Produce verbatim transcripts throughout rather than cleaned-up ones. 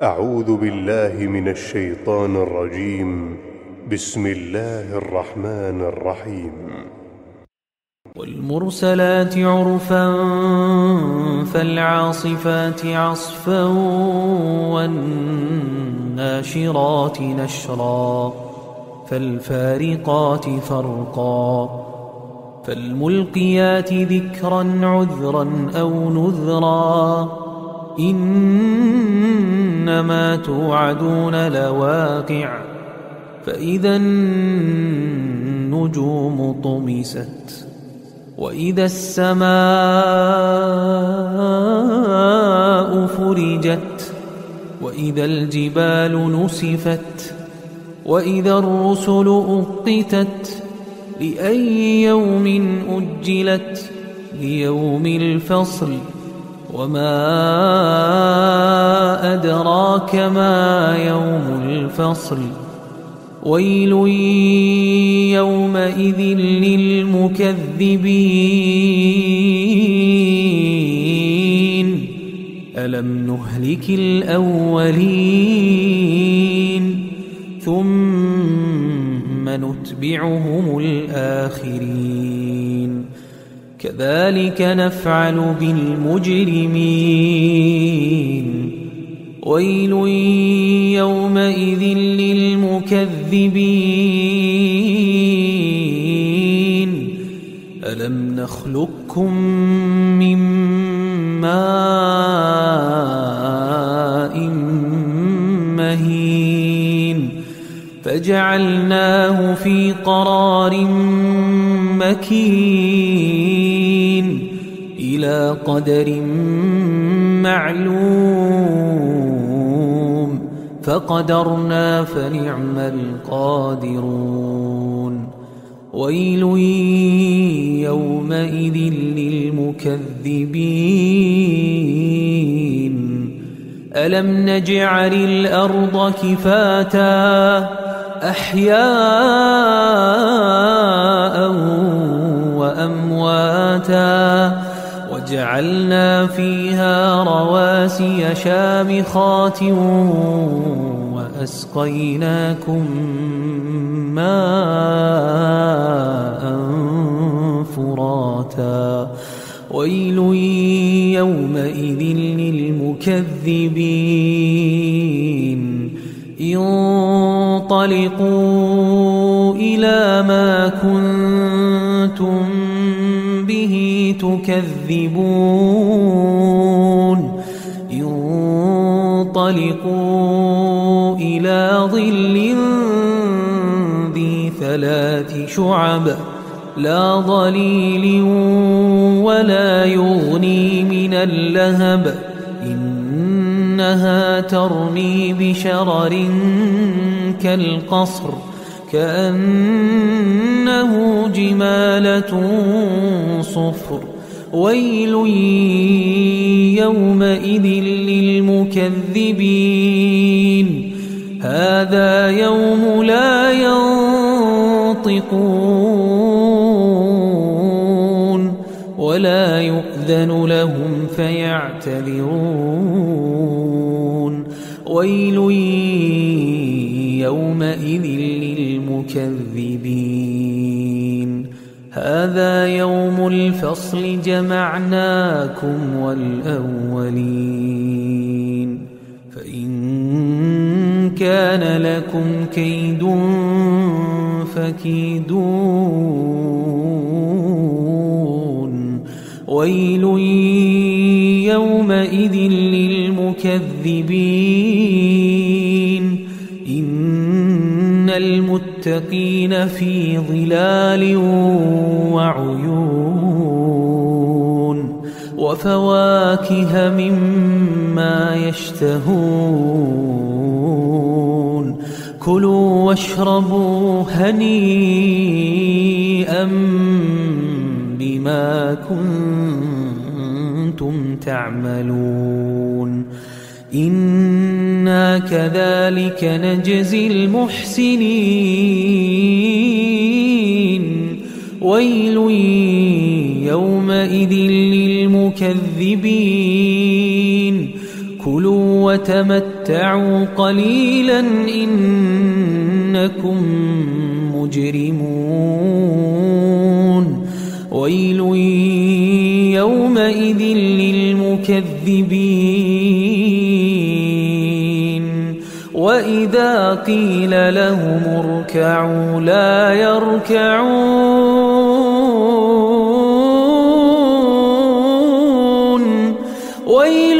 أعوذ بالله من الشيطان الرجيم. بسم الله الرحمن الرحيم. والمرسلات عرفا فالعاصفات عصفا والناشرات نشرا فالفارقات فرقا فالملقيات ذكرا عذرا أو نذرا إنما توعدون لواقع فإذا النجوم طمست وإذا السماء فرجت وإذا الجبال نسفت وإذا الرسل أقتت لأي يوم أجلت ليوم الفصل وما أدراك ما يوم الفصل ويل يومئذ للمكذبين ألم نهلك الأولين ثم نتبعهم الآخرين كذلك نفعل بالمجرمين ويل يومئذ للمكذبين ألم نخلقكم من ماء مهين فجعلناه في قرار مكين إلى قدر معلوم فقدرنا فنعم القادرون ويل يومئذ للمكذبين ألم نجعل الأرض كفاتا أحياء وأمواتا وجعلنا فيها رواسي شامخات وأسقيناكم ماء فراتا ويل يومئذ للمكذبين انطلقوا إلى ما كنتم به تكذبون انطلقوا إلى ظل ذي ثلاث شعب لا ظليل ولا يغني من اللهب إنها ترمي بشرر كالقصر كأنه جمالة صفر ويل يومئذ للمكذبين هذا يوم لا ينطقون ولا يؤذن لهم فيعتذرون ويل يومئذ للمكذبين هذا يوم الفصل جمعناكم والأولين فإن كان لكم كيد فكيدون ويل يومئذ للمكذبين إن المتقين في ظلال وعيون وفواكه مما يشتهون كلوا واشربوا هنيئا بما كنتم تعملون إنا كذلك نجزي المحسنين ويل يومئذ للمكذبين كلوا وتمتعوا تمتعوا قليلا إنكم مجرمون ويل يومئذ للمكذبين وإذا قيل لهم اركعوا لا يركعون ويل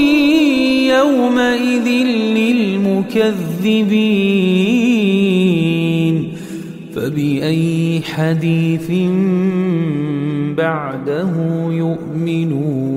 يومئذ للمكذبين فبأي حديث بعده يؤمنون